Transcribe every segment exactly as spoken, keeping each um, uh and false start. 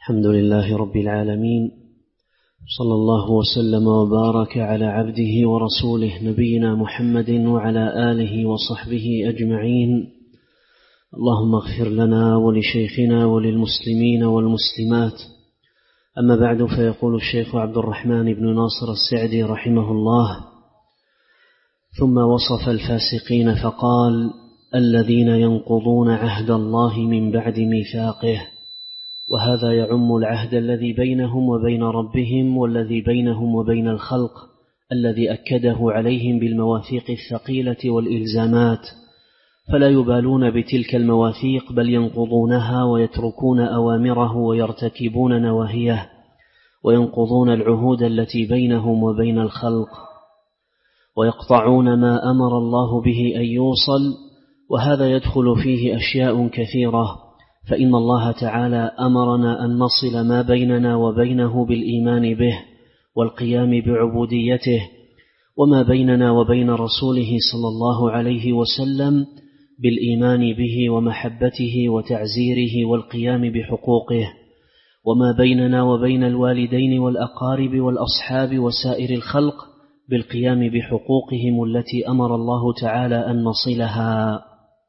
الحمد لله رب العالمين، صلى الله وسلم وبارك على عبده ورسوله نبينا محمد وعلى آله وصحبه أجمعين. اللهم اغفر لنا ولشيخنا وللمسلمين والمسلمات. أما بعد، فيقول الشيخ عبد الرحمن بن ناصر السعدي رحمه الله: ثم وصف الفاسقين فقال: الذين ينقضون عهد الله من بعد ميثاقه، وهذا يعم العهد الذي بينهم وبين ربهم والذي بينهم وبين الخلق الذي أكده عليهم بالمواثيق الثقيلة والإلزامات، فلا يبالون بتلك المواثيق بل ينقضونها ويتركون أوامره ويرتكبون نواهيه، وينقضون العهود التي بينهم وبين الخلق، ويقطعون ما أمر الله به أن يوصل، وهذا يدخل فيه أشياء كثيرة، فإن الله تعالى أمرنا أن نصل ما بيننا وبينه بالإيمان به والقيام بعبوديته، وما بيننا وبين رسوله صلى الله عليه وسلم بالإيمان به ومحبته وتعزيره والقيام بحقوقه، وما بيننا وبين الوالدين والأقارب والأصحاب وسائر الخلق بالقيام بحقوقهم التي أمر الله تعالى أن نصلها.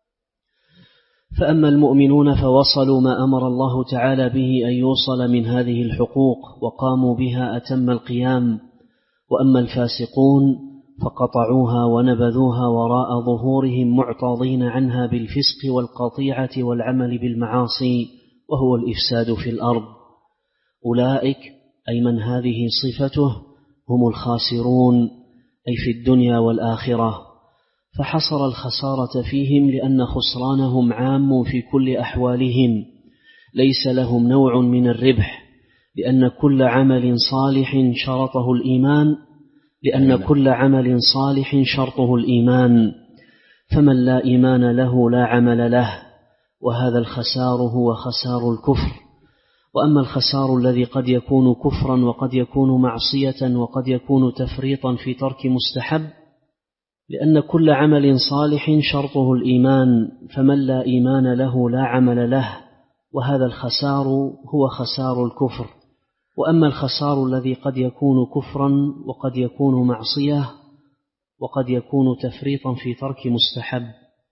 فأما المؤمنون فوصلوا ما أمر الله تعالى به أن يوصل من هذه الحقوق وقاموا بها أتم القيام، وأما الفاسقون فقطعوها ونبذوها وراء ظهورهم معتضين عنها بالفسق والقطيعة والعمل بالمعاصي، وهو الإفساد في الأرض. أولئك أي من هذه صفته هم الخاسرون، أي في الدنيا والآخرة، فحصر الخسارة فيهم لأن خسرانهم عام في كل أحوالهم، ليس لهم نوع من الربح، لأن كل عمل صالح شرطه الإيمان لأن كل عمل صالح شرطه الإيمان، فمن لا إيمان له لا عمل له، وهذا الخسار هو خسار الكفر. وأما الخسار الذي قد يكون كفرا وقد يكون معصية وقد يكون تفريطا في ترك مستحب، لأن كل عمل صالح شرطه الإيمان، فمن لا إيمان له لا عمل له، وهذا الخسار هو خسار الكفر. وأما الخسار الذي قد يكون كفرا وقد يكون معصية وقد يكون تفريطا في ترك مستحب،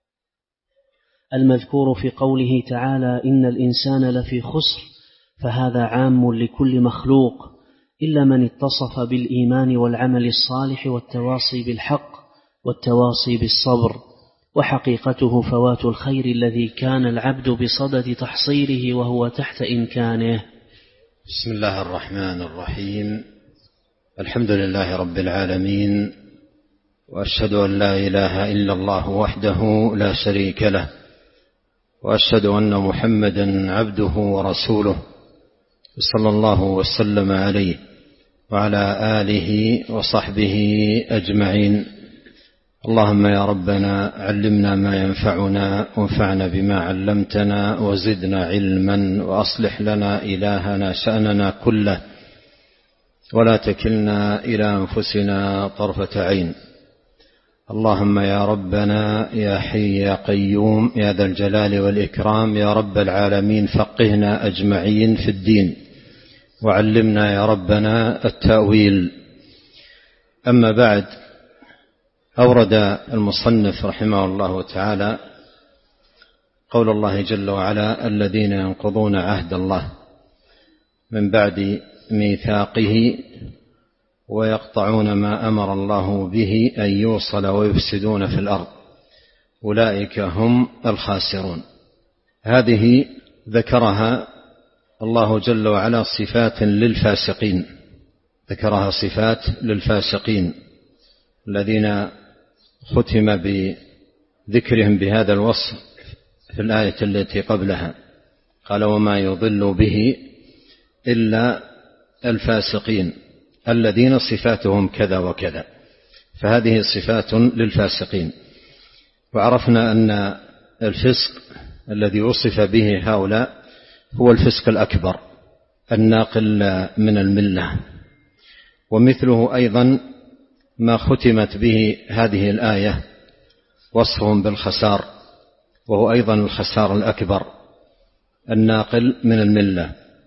المذكور في قوله تعالى: إن الإنسان لفي خسر، فهذا عام لكل مخلوق إلا من اتصف بالإيمان والعمل الصالح والتواصي بالحق والتواصي بالصبر، وحقيقته فوات الخير الذي كان العبد بصدد تحصيله وهو تحت إمكانه. بسم الله الرحمن الرحيم. الحمد لله رب العالمين، وأشهد أن لا إله إلا الله وحده لا شريك له، وأشهد أن محمدا عبده ورسوله، صلى الله وسلم عليه وعلى آله وصحبه أجمعين. اللهم يا ربنا علمنا ما ينفعنا وانفعنا بما علمتنا وزدنا علما، وأصلح لنا إلهنا شأننا كله، ولا تكلنا إلى أنفسنا طرفة عين. اللهم يا ربنا يا حي يا قيوم يا ذا الجلال والإكرام يا رب العالمين، فقهنا أجمعين في الدين، وعلمنا يا ربنا التأويل. أما بعد، أورد المصنف رحمه الله تعالى قول الله جل وعلا: الذين ينقضون عهد الله من بعد ميثاقه ويقطعون ما أمر الله به أن يوصل ويفسدون في الأرض، أولئك هم الخاسرون. هذه ذكرها الله جل وعلا صفات للفاسقين، ذكرها صفات للفاسقين الذين ختم بذكرهم بهذا الوصف في الآية التي قبلها، قال: وما يضل به إلا الفاسقين الذين صفاتهم كذا وكذا. فهذه صفات للفاسقين. وعرفنا أن الفسق الذي وصف به هؤلاء هو الفسق الأكبر الناقل من الملة. ومثله أيضا ما ختمت به هذه الآية وصفهم بالخسار، وهو أيضا الخسار الأكبر الناقل من الملة.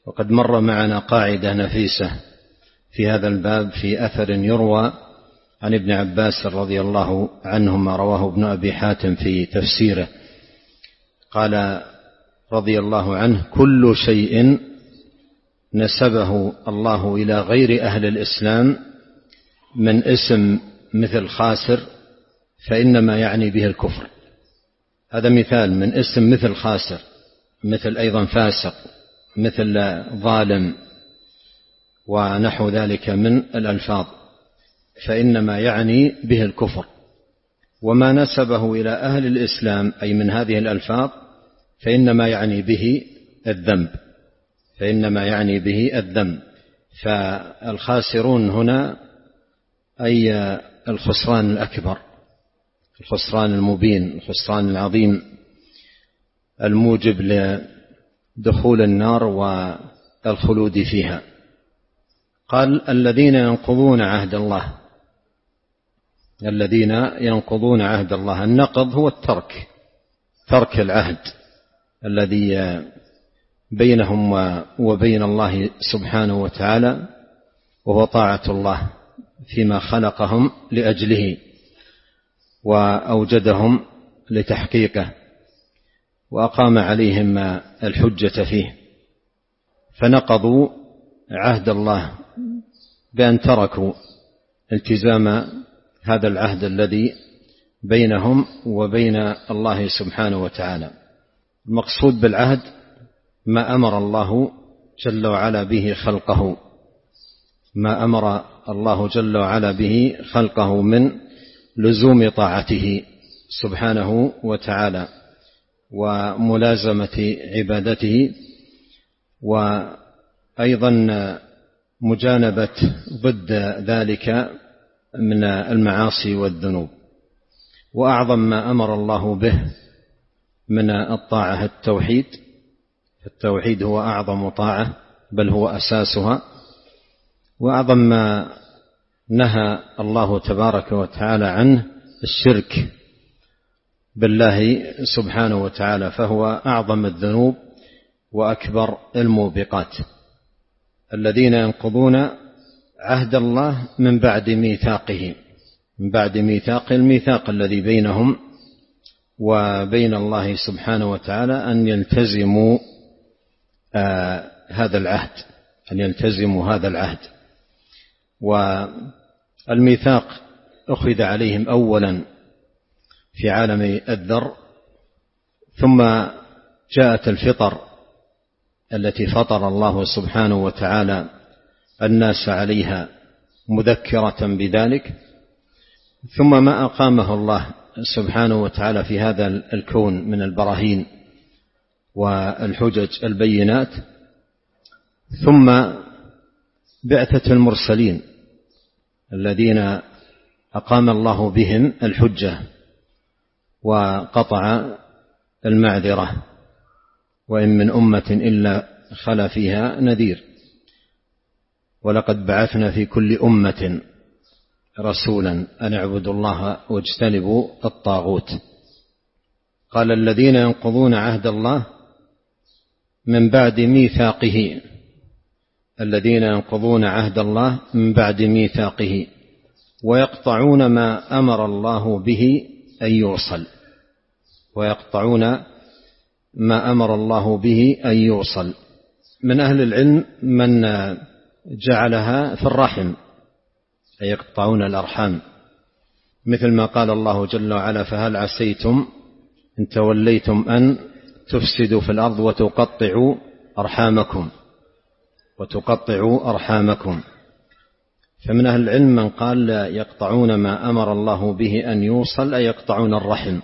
وقد مر معنا قاعدة نفيسة في هذا الباب في أثر يروى عن ابن عباس رضي الله عنهما، رواه ابن أبي حاتم في تفسيره، قال رضي الله عنه: كل شيء نسبه الله إلى غير أهل الإسلام من اسم مثل خاسر فإنما يعني به الكفر. هذا مثال من اسم مثل خاسر، مثل أيضا فاسق، مثل ظالم، ونحو ذلك من الألفاظ، فإنما يعني به الكفر. وما نسبه إلى أهل الإسلام أي من هذه الألفاظ فإنما يعني به الذنب، فإنما يعني به الذنب. فالخاسرون هنا أي الخسران الأكبر، الخسران المبين، الخسران العظيم الموجب لدخول النار والخلود فيها. قال: الذين ينقضون عهد الله، الذين ينقضون عهد الله. النقض هو الترك، ترك العهد الذي بينهم وبين الله سبحانه وتعالى، وهو طاعة الله فيما خلقهم لأجله وأوجدهم لتحقيقه وأقام عليهم الحجة فيه، فنقضوا عهد الله بأن تركوا التزام هذا العهد الذي بينهم وبين الله سبحانه وتعالى. المقصود بالعهد ما أمر الله جل وعلا به خلقه، ما أمر الله جل وعلا به خلقه من لزوم طاعته سبحانه وتعالى وملازمة عبادته، وأيضا مجانبة ضد ذلك من المعاصي والذنوب. وأعظم ما أمر الله به من الطاعة التوحيد، التوحيد هو أعظم طاعة بل هو أساسها. وأعظم ما نهى الله تبارك وتعالى عنه الشرك بالله سبحانه وتعالى، فهو أعظم الذنوب وأكبر الموبقات. الذين ينقضون عهد الله من بعد ميثاقه، من بعد ميثاق الميثاق الذي بينهم وبين الله سبحانه وتعالى أن يلتزموا آه هذا العهد، أن يلتزموا هذا العهد. والميثاق أخذ عليهم أولا في عالم الذر، ثم جاءت الفطر التي فطر الله سبحانه وتعالى الناس عليها مذكرة بذلك، ثم ما أقامه الله سبحانه وتعالى في هذا الكون من البراهين والحجج البينات، ثم بعثة المرسلين الذين أقام الله بهم الحجة وقطع المعذرة، وإن من أمة إلا خلا فيها نذير، ولقد بعثنا في كل أمة رسولا أن اعبدوا الله واجتنبوا الطاغوت. قال: الذين ينقضون عهد الله من بعد ميثاقه، الذين ينقضون عهد الله من بعد ميثاقه ويقطعون ما أمر الله به أن يوصل، ويقطعون ما أمر الله به أن يوصل. من أهل العلم من جعلها في الرحم، أي يقطعون الأرحام، مثل ما قال الله جل وعلا: فهل عسيتم إن توليتم أن تفسدوا في الأرض وتقطعوا أرحامكم، وتقطعوا أرحامكم. فمن أهل العلم من قال يقطعون ما أمر الله به أن يوصل، أي يقطعون الرحم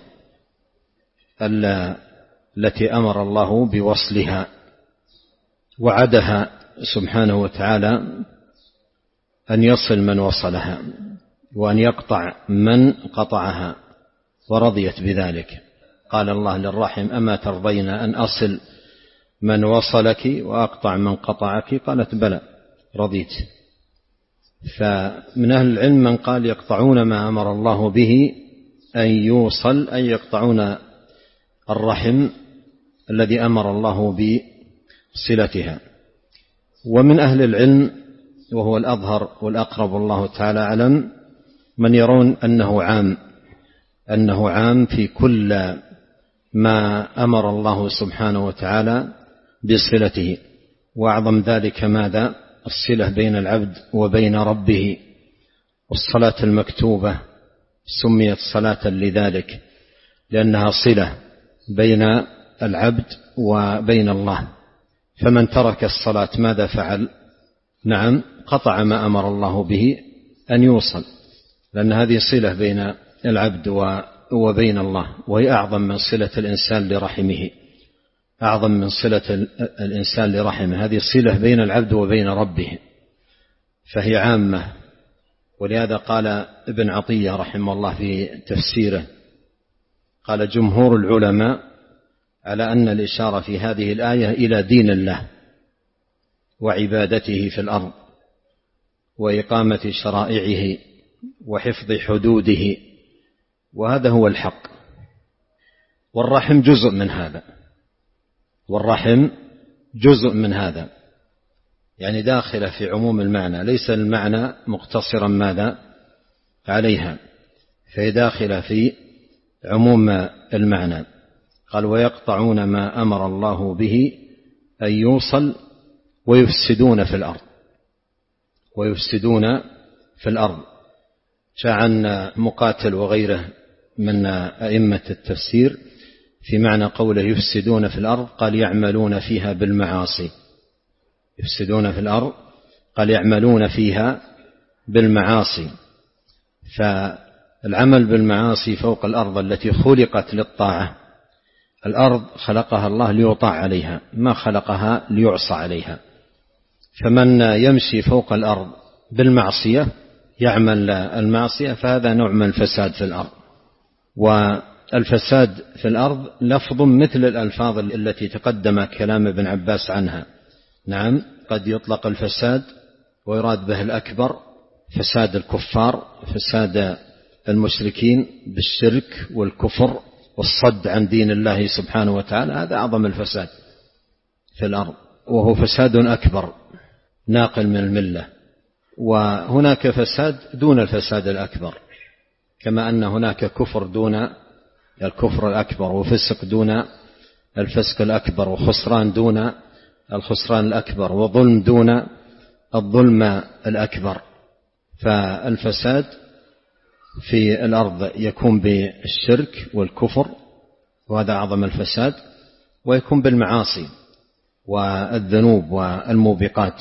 التي أمر الله بوصلها، وعدها سبحانه وتعالى أن يصل من وصلها وأن يقطع من قطعها، ورضيت بذلك. قال الله للرحم: أما ترضين أن أصل من وصلك وأقطع من قطعك؟ قالت: بلى رضيت. فمن أهل العلم من قال يقطعون ما أمر الله به أن يوصل، أي يقطعون الرحم الذي أمر الله بصلتها. ومن أهل العلم وهو الأظهر والأقرب والله تعالى أعلم من يرون أنه عام أنه عام في كل ما أمر الله سبحانه وتعالى بصلته، وأعظم ذلك ماذا؟ الصلة بين العبد وبين ربه. والصلاة المكتوبة سميت صلاة لذلك، لأنها صلة بين العبد وبين الله. فمن ترك الصلاة ماذا فعل؟ نعم، قطع ما أمر الله به أن يوصل، لأن هذه صلة بين العبد وبين الله، وهي أعظم من صلة الإنسان لرحمه، أعظم من صلة الإنسان لرحمه. هذه صلة بين العبد وبين ربه، فهي عامة. ولهذا قال ابن عطية رحمه الله في تفسيره، قال جمهور العلماء على أن الإشارة في هذه الآية إلى دين الله وعبادته في الأرض وإقامة شرائعه وحفظ حدوده، وهذا هو الحق. والرحم جزء من هذا، والرحم جزء من هذا، يعني داخلة في عموم المعنى، ليس المعنى مقتصرا ماذا عليها، فهي داخلة في عموم المعنى. قال ويقطعون ما أمر الله به أن يوصل ويفسدون في الأرض، ويفسدون في الأرض. جاء عن مقاتل وغيره من أئمة التفسير في معنى قوله يفسدون في الأرض، قال يعملون فيها بالمعاصي. يفسدون في الأرض قال يعملون فيها بالمعاصي، فالعمل بالمعاصي فوق الأرض التي خلقت للطاعة. الأرض خلقها الله ليطاع عليها، ما خلقها ليعصى عليها. فمن يمشي فوق الأرض بالمعصية يعمل المعصية، فهذا نوع من الفساد في الأرض. والفساد في الأرض لفظ مثل الألفاظ التي تقدم كلام ابن عباس عنها. نعم، قد يطلق الفساد ويراد به الأكبر، فساد الكفار، فساد المشركين بالشرك والكفر والصد عن دين الله سبحانه وتعالى، هذا أعظم الفساد في الأرض، وهو فساد أكبر ناقل من الملة. وهناك فساد دون الفساد الأكبر، كما أن هناك كفر دون الكفر الأكبر، وفسق دون الفسق الأكبر، وخسران دون الخسران الأكبر، وظلم دون الظلم الأكبر. فالفساد في الأرض يكون بالشرك والكفر، وهذا أعظم الفساد، ويكون بالمعاصي والذنوب والموبقات،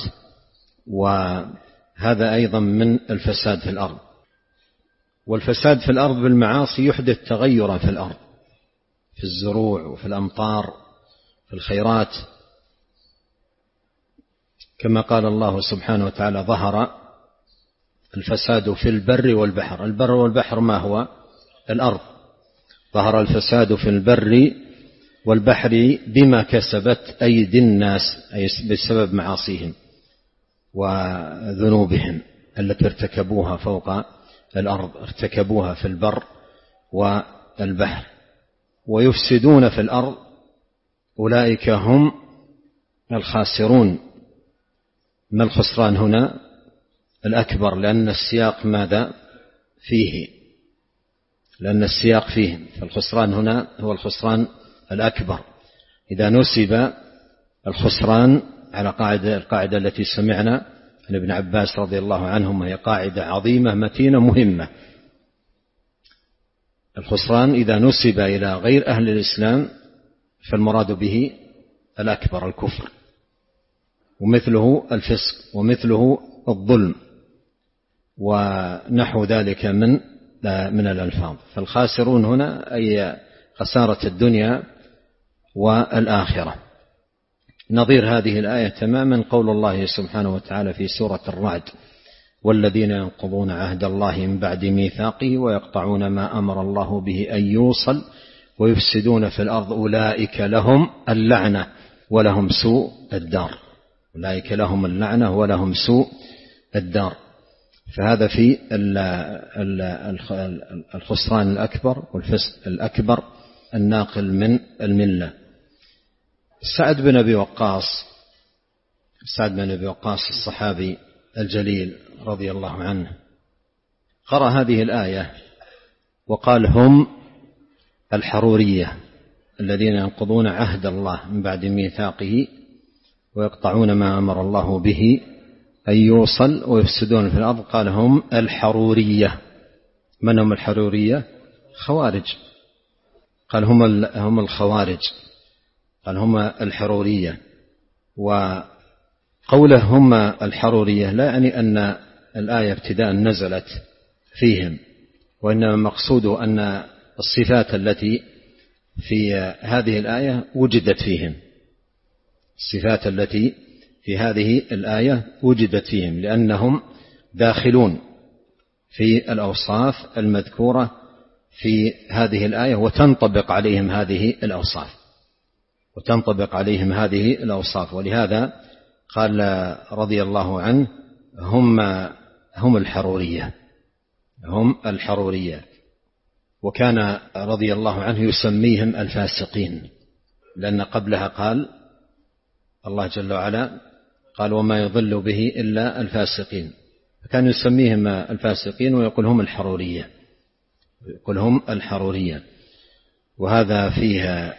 وهذا أيضا من الفساد في الأرض. والفساد في الأرض بالمعاصي يحدث تغيرا في الأرض، في الزروع وفي الأمطار في الخيرات، كما قال الله سبحانه وتعالى ظهر الفساد في البر والبحر. البر والبحر ما هو؟ الأرض. ظهر الفساد في البر والبحر بما كسبت أيدي الناس، أي بسبب معاصيهم وذنوبهم التي ارتكبوها فوق الأرض، ارتكبوها في البر والبحر. ويفسدون في الأرض أولئك هم الخاسرون. ما الخسران هنا؟ الأكبر، لأن السياق ماذا فيه؟ لأن السياق فيه، فالخسران هنا هو الخسران الأكبر. إذا نسب الخسران على قاعدة القاعدة التي سمعنا عن ابن عباس رضي الله عنهما، هي قاعدة عظيمة متينة مهمة. الخسران إذا نسب إلى غير أهل الإسلام فالمراد به الأكبر، الكفر، ومثله الفسق، ومثله الظلم، ونحو ذلك من من الألفاظ. فالخاسرون هنا أي خسارة الدنيا والآخرة. نظير هذه الآية تماما قول الله سبحانه وتعالى في سورة الرعد: والذين ينقضون عهد الله من بعد ميثاقه ويقطعون ما أمر الله به أن يوصل ويفسدون في الأرض أولئك لهم اللعنة ولهم سوء الدار. أولئك لهم اللعنة ولهم سوء الدار. فهذا في الخسران الأكبر والفسق الأكبر الناقل من الملة. سعد بن أبي وقاص سعد بن أبي وقاص الصحابي الجليل رضي الله عنه قرأ هذه الآية وقال: هم الحرورية الذين ينقضون عهد الله من بعد ميثاقه ويقطعون ما أمر الله به أن يوصل ويفسدون في الأرض. قال: هم الحرورية. من هم الحرورية؟ خوارج. قال: هم هم الخوارج. قال: هم الحرورية. وقوله هم الحرورية لا يعني أن الآية ابتداء نزلت فيهم، وإنما مقصود أن الصفات التي في هذه الآية وجدت فيهم، الصفات التي في هذه الآية وجدت فيهم، لأنهم داخلون في الأوصاف المذكورة في هذه الآية وتنطبق عليهم هذه الأوصاف وتنطبق عليهم هذه الأوصاف ولهذا قال رضي الله عنه: هم هم الحرورية هم الحرورية. وكان رضي الله عنه يسميهم الفاسقين، لأن قبلها قال الله جل وعلا قال: وما يضل به إلا الفاسقين، فكان يسميهم الفاسقين ويقول هم الحرورية يقول هم الحرورية. وهذا فيها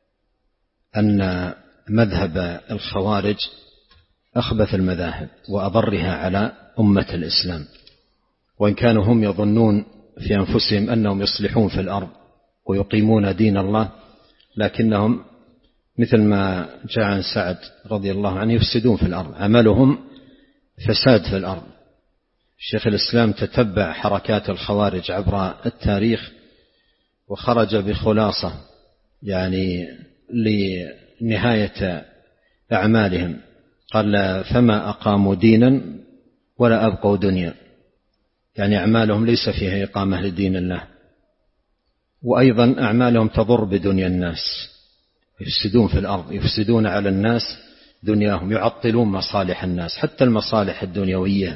أن مذهب الخوارج أخبث المذاهب وأضرها على أمة الإسلام، وإن كانوا هم يظنون في أنفسهم أنهم يصلحون في الأرض ويقيمون دين الله، لكنهم مثل ما جاء عن سعد رضي الله عنه يفسدون في الأرض، عملهم فساد في الأرض. شيخ الإسلام تتبع حركات الخوارج عبر التاريخ وخرج بخلاصة يعني لنهاية أعمالهم، قال: فما أقاموا دينا ولا أبقوا دنيا، يعني أعمالهم ليس فيها إقامة لدين الله، وأيضا أعمالهم تضر بدنيا الناس، يفسدون في الأرض، يفسدون على الناس دنياهم، يعطلون مصالح الناس، حتى المصالح الدنيوية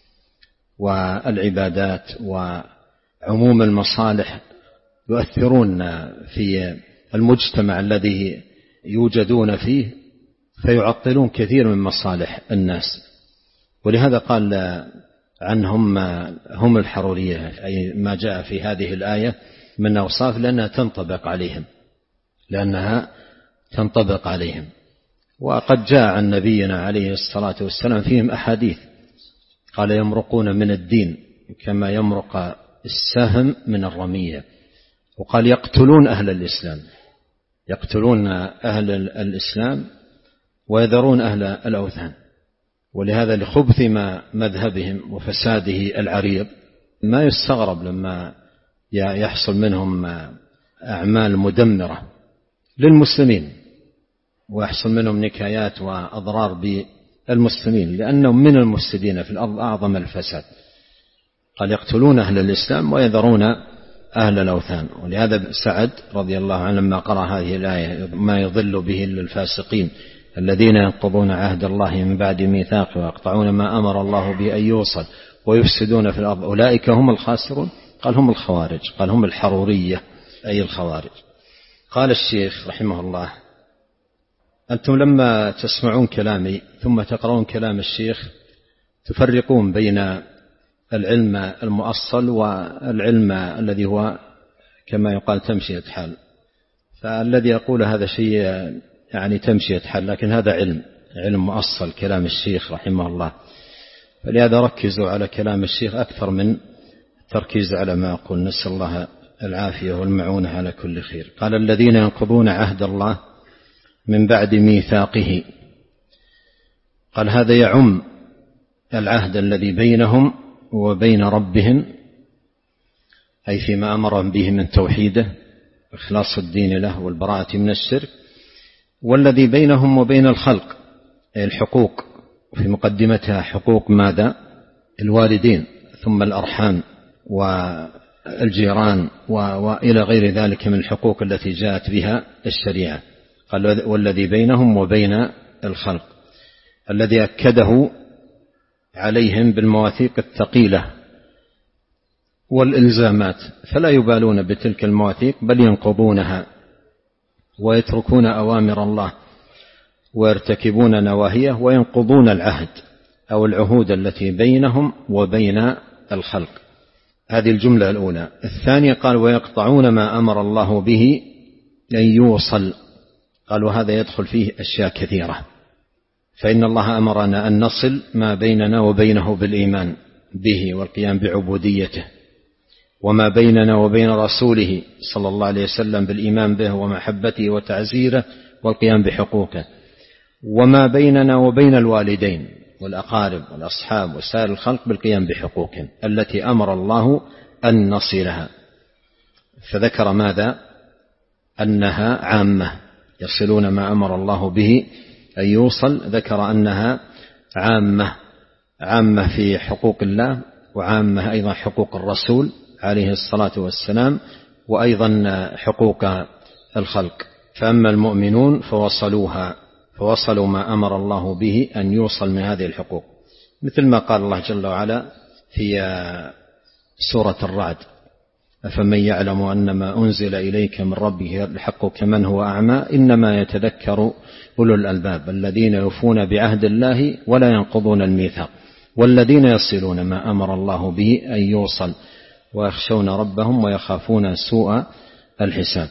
والعبادات وعموم المصالح يؤثرون في المجتمع الذي يوجدون فيه، فيعطلون كثير من مصالح الناس. ولهذا قال عنهم هم الحرورية، أي ما جاء في هذه الآية من أوصاف، لأنها تنطبق عليهم لأنها تنطبق عليهم. وقد جاء عن نبينا عليه الصلاة والسلام فيهم أحاديث، قال: يمرقون من الدين كما يمرق السهم من الرمية. وقال: يقتلون أهل الإسلام يقتلون أهل الإسلام ويذرون أهل الأوثان. ولهذا لخبث ما مذهبهم وفساده العريض ما يستغرب لما يحصل منهم أعمال مدمرة للمسلمين، ويحصل منهم نكايات وأضرار بالمسلمين، لأنهم من المفسدين في الأرض أعظم الفساد. قال: يقتلون أهل الإسلام ويذرون أهل الأوثان. ولهذا سعد رضي الله عنه لما قرأ هذه الآية: ما يضل به إلا الفاسقين الذين ينقضون عهد الله من بعد ميثاقه ويقطعون ما أمر الله به أن يوصل ويفسدون في الأرض أولئك هم الخاسرون. قال: هم الخوارج. قال: هم الحرورية أي الخوارج. قال الشيخ رحمه الله: أنتم لما تسمعون كلامي ثم تقرؤون كلام الشيخ تفرقون بين العلم المؤصل والعلم الذي هو كما يقال تمشية حال. فالذي يقول هذا شيء يعني تمشية حال، لكن هذا علم علم مؤصل كلام الشيخ رحمه الله. فلهذا ركزوا على كلام الشيخ أكثر من التركيز على ما أقول. نسأل الله العافية والمعونة على كل خير. قال: الذين ينقضون عهد الله من بعد ميثاقه. قال: هذا يعم العهد الذي بينهم وبين ربهم، أي فيما أمرهم به من توحيده إخلاص الدين له والبراءة من الشرك، والذي بينهم وبين الخلق أي الحقوق، وفي مقدمتها حقوق ماذا؟ الوالدين، ثم الأرحام والجيران وإلى غير ذلك من الحقوق التي جاءت بها الشريعة. قال: والذي بينهم وبين الخلق، الذي أكده عليهم بالمواثيق الثقيلة والإلزامات، فلا يبالون بتلك المواثيق بل ينقضونها ويتركون أوامر الله ويرتكبون نواهيه وينقضون العهد أو العهود التي بينهم وبين الخلق. هذه الجملة الأولى. الثانية قال ويقطعون ما أمر الله به أن يوصل. قال وهذا يدخل فيه أشياء كثيرة، فإن الله أمرنا أن نصل ما بيننا وبينه بالإيمان به والقيام بعبوديته، وما بيننا وبين رسوله صلى الله عليه وسلم بالإيمان به ومحبته وتعزيره والقيام بحقوقه، وما بيننا وبين الوالدين والأقارب والأصحاب وسائر الخلق بالقيام بحقوقهم التي أمر الله أن نصلها. فذكر ماذا؟ أنها عامة، يصلون ما أمر الله به أن يوصل. ذكر أنها عامة، عامة في حقوق الله، وعامة أيضا حقوق الرسول عليه الصلاة والسلام، وأيضا حقوق الخلق. فأما المؤمنون فوصلوها، فوصلوا ما أمر الله به أن يوصل من هذه الحقوق، مثل ما قال الله جل وعلا في سورة الرعد: أفمن يعلم أن ما أنزل إليك من ربك الحق كمن هو أعمى إنما يتذكر أولو الألباب الذين يوفون بعهد الله ولا ينقضون الميثاق والذين يصلون ما أمر الله به أن يوصل ويخشون ربهم ويخافون سوء الحساب.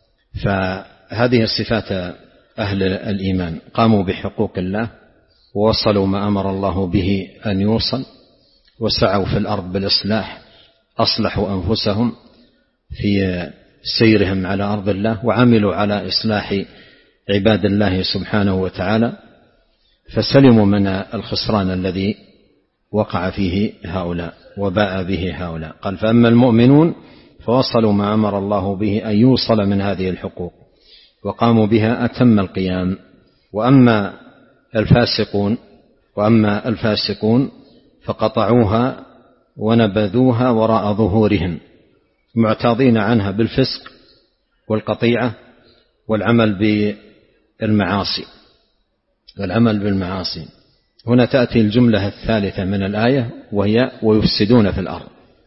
فهذه صفات أهل الإيمان، قاموا بحقوق الله ووصلوا ما أمر الله به أن يوصل، وسعوا في الأرض بالإصلاح، أصلحوا أنفسهم في سيرهم على أرض الله، وعملوا على إصلاح عباد الله سبحانه وتعالى، فسلموا من الخسران الذي وقع فيه هؤلاء وباء به هؤلاء. قال فأما المؤمنون فوصلوا ما أمر الله به أن يوصل من هذه الحقوق وقاموا بها أتم القيام. وأما الفاسقون وأما الفاسقون فقطعوها ونبذوها وراء ظهورهم، معتاضين عنها بالفسق والقطيعة والعمل بالمعاصي والعمل بالمعاصي. هنا تأتي الجملة الثالثة من الآية وهي ويفسدون في الأرض،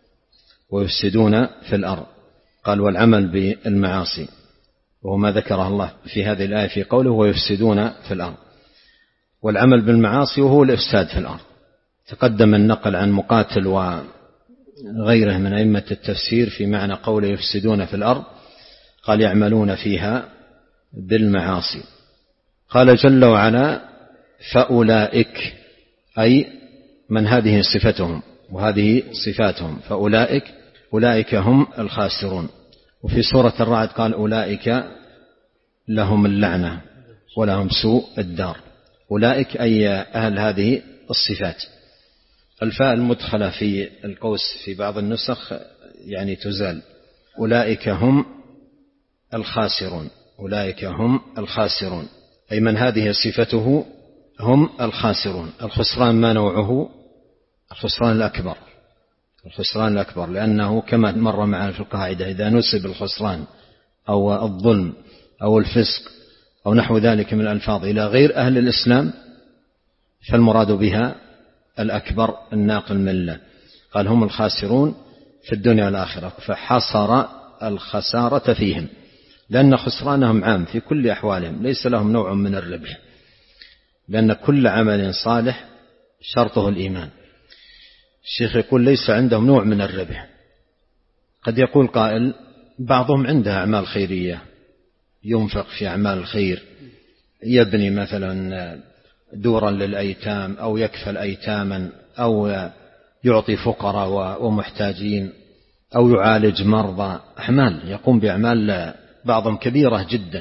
ويفسدون في الأرض. قال والعمل بالمعاصي، وهو ما ذكره الله في هذه الآية في قوله ويفسدون في الأرض. والعمل بالمعاصي وهو الإفساد في الأرض. تقدم النقل عن مقاتل وغيره من أئمة التفسير في معنى قوله يفسدون في الأرض، قال يعملون فيها بالمعاصي. قال جل وعلا فأولئك، أي من هذه صفتهم وهذه صفاتهم، فأولئك أولئك هم الخاسرون. وفي سورة الرعد قال أولئك لهم اللعنة ولهم سوء الدار. أولئك أي أهل هذه الصفات. الفاء المدخلة في القوس في بعض النسخ يعني تزال. أولئك هم الخاسرون، أولئك هم الخاسرون، أي من هذه صفته هم الخاسرون. الخسران ما نوعه؟ الخسران الأكبر، الخسران الأكبر، لأنه كما مر معنا في القاعدة إذا نسب الخسران أو الظلم أو الفسق أو نحو ذلك من الألفاظ إلى غير أهل الإسلام فالمراد بها الأكبر الناقل من الله. قال هم الخاسرون في الدنيا والآخرة، فحصر الخسارة فيهم، لأن خسرانهم عام في كل أحوالهم، ليس لهم نوع من الربح، لأن كل عمل صالح شرطه الإيمان. الشيخ يقول ليس عندهم نوع من الربح. قد يقول قائل بعضهم عنده أعمال خيرية، ينفق في أعمال الخير، يبني مثلا دورا للأيتام أو يكفل أيتاما أو يعطي فقراء ومحتاجين أو يعالج مرضى، أعمال يقوم بأعمال بعضهم كبيرة جدا.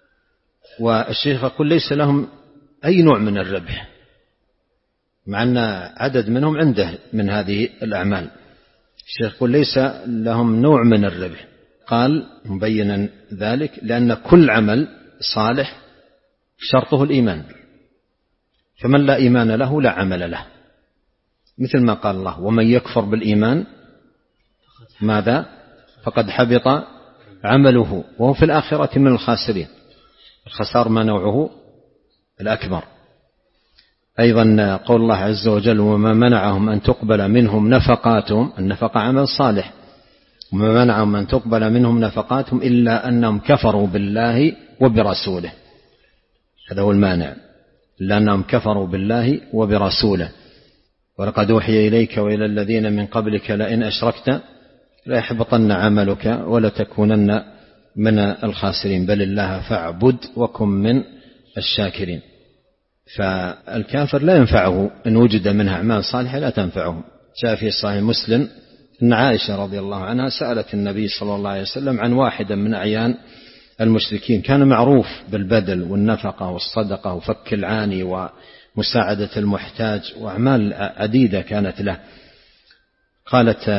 والشيخ يقول ليس لهم أي نوع من الربح، مع أن عدد منهم عنده من هذه الأعمال. الشيخ يقول ليس لهم نوع من الربح. قال مبينا ذلك لأن كل عمل صالح شرطه الإيمان، فمن لا إيمان له لا عمل له، مثل ما قال الله ومن يكفر بالإيمان ماذا؟ فقد حبط عمله وهو في الآخرة من الخاسرين. الخسار ما نوعه؟ الأكبر. أيضا قول الله عز وجل وما منعهم أن تقبل منهم نفقاتهم، النفقة عمل صالح، وما منعهم أن تقبل منهم نفقاتهم إلا أنهم كفروا بالله وبرسوله. هذا هو المانع، لأنهم كفروا بالله وبرسوله. ولقد أوحي إليك وإلى الذين من قبلك لئن أشركت ليحبطن عملك ولتكونن من الخاسرين، بل الله فاعبد وكن من الشاكرين. فالكافر لا ينفعه إن وجد منها أعمال صالحة، لا تنفعه. جاء في صحيح مسلم أن عائشة رضي الله عنها سألت النبي صلى الله عليه وسلم عن واحدا من أعيان المشركين، كان معروف بالبذل والنفقة والصدقة وفك العاني ومساعدة المحتاج وأعمال عديدة كانت له. قالت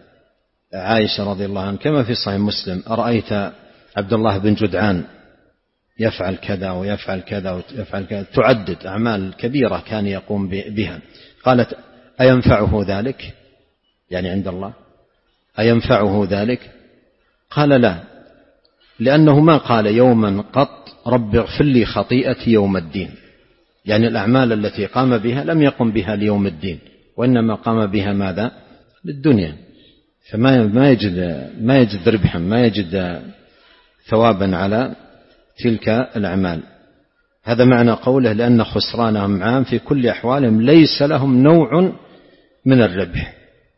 عائشة رضي الله عنها كما في صحيح مسلم: أرأيت عبد الله بن جدعان يفعل كذا ويفعل كذا ويفعل كذا، تعدد أعمال كبيرة كان يقوم بها. قالت: أينفعه ذلك؟ يعني عند الله أينفعه ذلك؟ قال: لا، لأنه ما قال يوما قط رب اغفر لي خطيئتي يوم الدين. يعني الأعمال التي قام بها لم يقم بها ليوم الدين، وإنما قام بها ماذا؟ للدنيا، فما ما يجد ما يجد ربحا، ما يجد ثوابا على تلك الأعمال. هذا معنى قوله: لأن خسرانهم عام في كل أحوالهم ليس لهم نوع من الربح.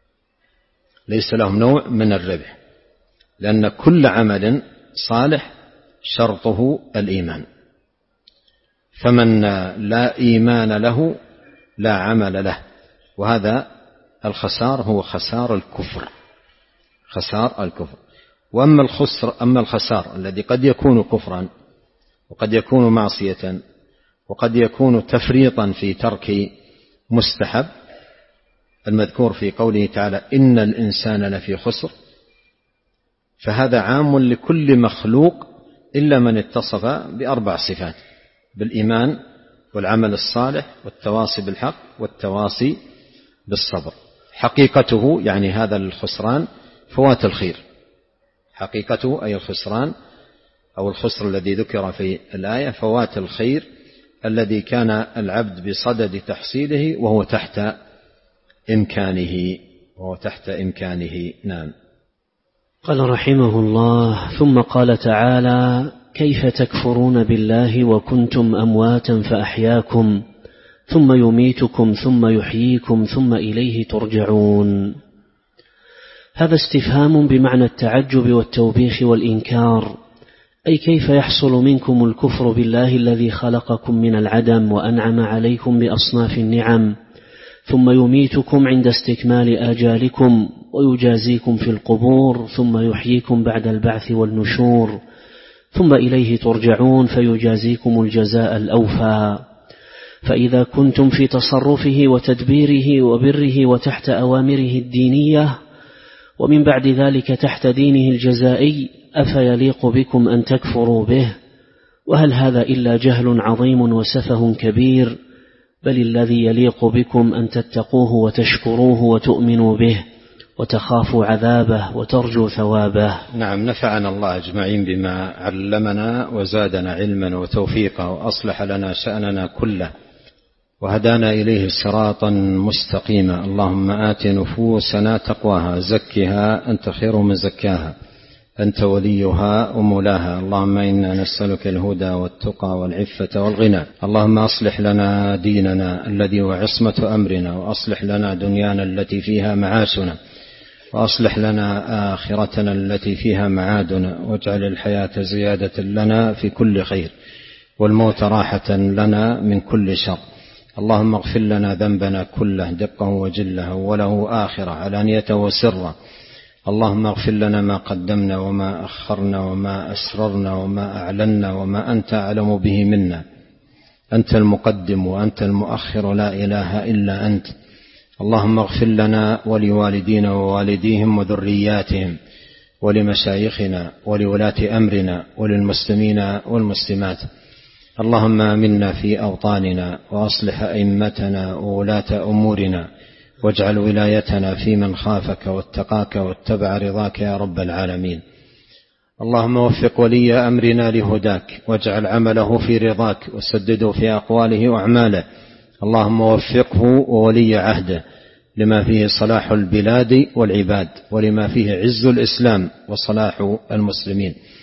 ليس لهم نوع من الربح، لأن كل عمل صالح شرطه الإيمان، فمن لا إيمان له لا عمل له، وهذا الخسار هو خسار الكفر، خسار الكفر. وأما الخسر أما الخسار الذي قد يكون كفرا وقد يكون معصية وقد يكون تفريطا في ترك مستحب، المذكور في قوله تعالى: إن الإنسان لفي خسر، فهذا عام لكل مخلوق إلا من اتصف بأربع صفات: بالإيمان والعمل الصالح والتواصي بالحق والتواصي بالصبر. حقيقته يعني هذا الخسران فوات الخير، حقيقته أي الخسران أو الخسر الذي ذكر في الآية فوات الخير الذي كان العبد بصدد تحصيله وهو تحت إمكانه وهو تحت إمكانه. نعم. قال رحمه الله: ثم قال تعالى: كيف تكفرون بالله وكنتم أمواتا فأحياكم ثم يميتكم ثم يحييكم ثم إليه ترجعون. هذا استفهام بمعنى التعجب والتوبيخ والإنكار، أي كيف يحصل منكم الكفر بالله الذي خلقكم من العدم وأنعم عليكم بأصناف النعم، ثم يميتكم عند استكمال آجالكم ويجازيكم في القبور، ثم يحييكم بعد البعث والنشور، ثم إليه ترجعون فيجازيكم الجزاء الأوفى. فإذا كنتم في تصرفه وتدبيره وبره وتحت أوامره الدينية، ومن بعد ذلك تحت دينه الجزائي، أفيليق بكم أن تكفروا به؟ وهل هذا إلا جهل عظيم وسفه كبير؟ بل الذي يليق بكم أن تتقوه وتشكروه وتؤمنوا به وتخافوا عذابه وترجوا ثوابه. نعم. نفعنا الله أجمعين بما علمنا وزادنا علما وتوفيقا وأصلح لنا شأننا كله وهدانا إليه صراطا مستقيما. اللهم آت نفوسنا تقواها زكها أنت خير من زكاها أنت وليها ومولاها. اللهم إنا نسألك الهدى والتقى والعفة والغنى. اللهم أصلح لنا ديننا الذي هو عصمة أمرنا، وأصلح لنا دنيانا التي فيها معاشنا، وأصلح لنا آخرتنا التي فيها معادنا، واجعل الحياة زيادة لنا في كل خير والموت راحة لنا من كل شر. اللهم اغفر لنا ذنبنا كله دقه وجله وله آخرة علانيته وسره. اللهم اغفر لنا ما قدمنا وما أخرنا وما أسررنا وما أعلنا وما أنت أعلم به منا. أنت المقدم وأنت المؤخر، لا إله إلا أنت. اللهم اغفر لنا ولوالدينا ووالديهم وذرياتهم ولمشايخنا ولولاة أمرنا وللمسلمين والمسلمات. اللهم آمنا في أوطاننا وأصلح أئمتنا وولاة أمورنا، واجعل ولايتنا في من خافك واتقاك واتبع رضاك يا رب العالمين. اللهم وفق ولي أمرنا لهداك، واجعل عمله في رضاك، وسدده في أقواله وأعماله. اللهم وفقه وولي عهده لما فيه صلاح البلاد والعباد، ولما فيه عز الإسلام وصلاح المسلمين.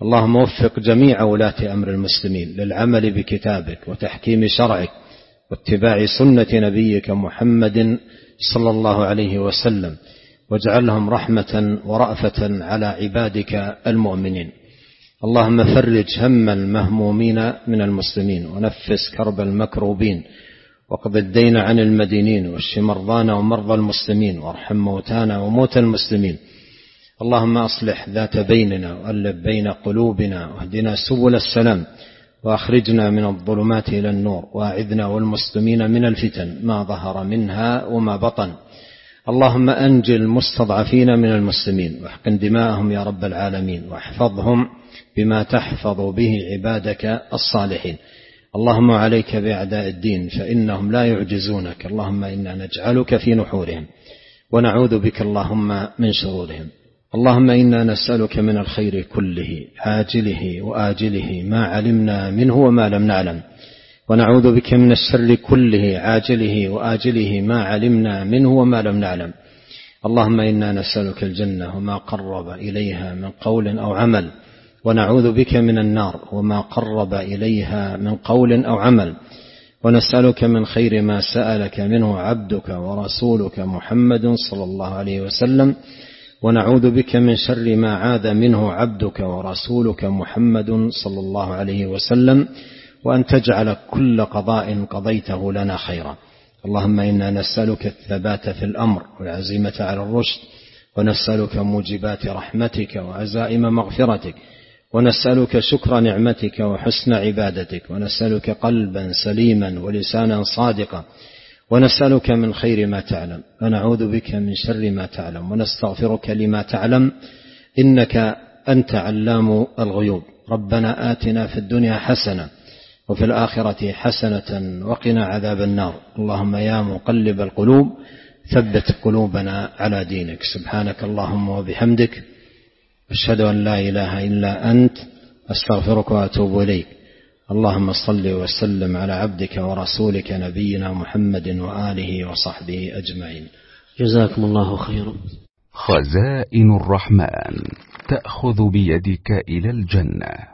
اللهم وفق جميع ولاة أمر المسلمين للعمل بكتابك وتحكيم شرعك واتباع سنة نبيك محمد صلى الله عليه وسلم، واجعلهم رحمة ورأفة على عبادك المؤمنين. اللهم فرج هم المهمومين من المسلمين، ونفس كرب المكروبين، وقض الدين عن المدينين، واشف مرضانا ومرضى المسلمين، وارحم موتانا وموتى المسلمين. اللهم أصلح ذات بيننا، وألف بين قلوبنا، واهدنا سبل السلام، وأخرجنا من الظلمات إلى النور، وأعذنا والمسلمين من الفتن ما ظهر منها وما بطن. اللهم أنجل المستضعفين من المسلمين، واحقن دماءهم يا رب العالمين، واحفظهم بما تحفظ به عبادك الصالحين. اللهم عليك بأعداء الدين فإنهم لا يعجزونك. اللهم إنا نجعلك في نحورهم، ونعوذ بك اللهم من شرورهم. اللهم إنا نسألك من الخير كله عاجله وآجله ما علمنا منه وما لم نعلم، ونعوذ بك من الشر كله عاجله وآجله ما علمنا منه وما لم نعلم. اللهم إنا نسألك الجنة وما قرب إليها من قول أو عمل، ونعوذ بك من النار وما قرب إليها من قول أو عمل، ونسألك من خير ما سألك منه عبدك ورسولك محمد صلى الله عليه وسلم، ونعوذ بك من شر ما عاذ منه عبدك ورسولك محمد صلى الله عليه وسلم، وأن تجعل كل قضاء قضيته لنا خيرا. اللهم إنا نسألك الثبات في الأمر والعزيمة على الرشد، ونسألك موجبات رحمتك وعزائم مغفرتك، ونسألك شكر نعمتك وحسن عبادتك، ونسألك قلبا سليما ولسانا صادقا، ونسألك من خير ما تعلم، ونعوذ بك من شر ما تعلم، ونستغفرك لما تعلم، إنك أنت علام الغيوب. ربنا آتنا في الدنيا حسنة وفي الآخرة حسنة وقنا عذاب النار. اللهم يا مقلب القلوب ثبت قلوبنا على دينك. سبحانك اللهم وبحمدك، أشهد أن لا إله إلا أنت، أستغفرك وأتوب إليك. اللهم صل وسلم على عبدك ورسولك نبينا محمد وآله وصحبه أجمعين. جزاكم الله خيرا. خزائن الرحمن تأخذ بيدك إلى الجنة.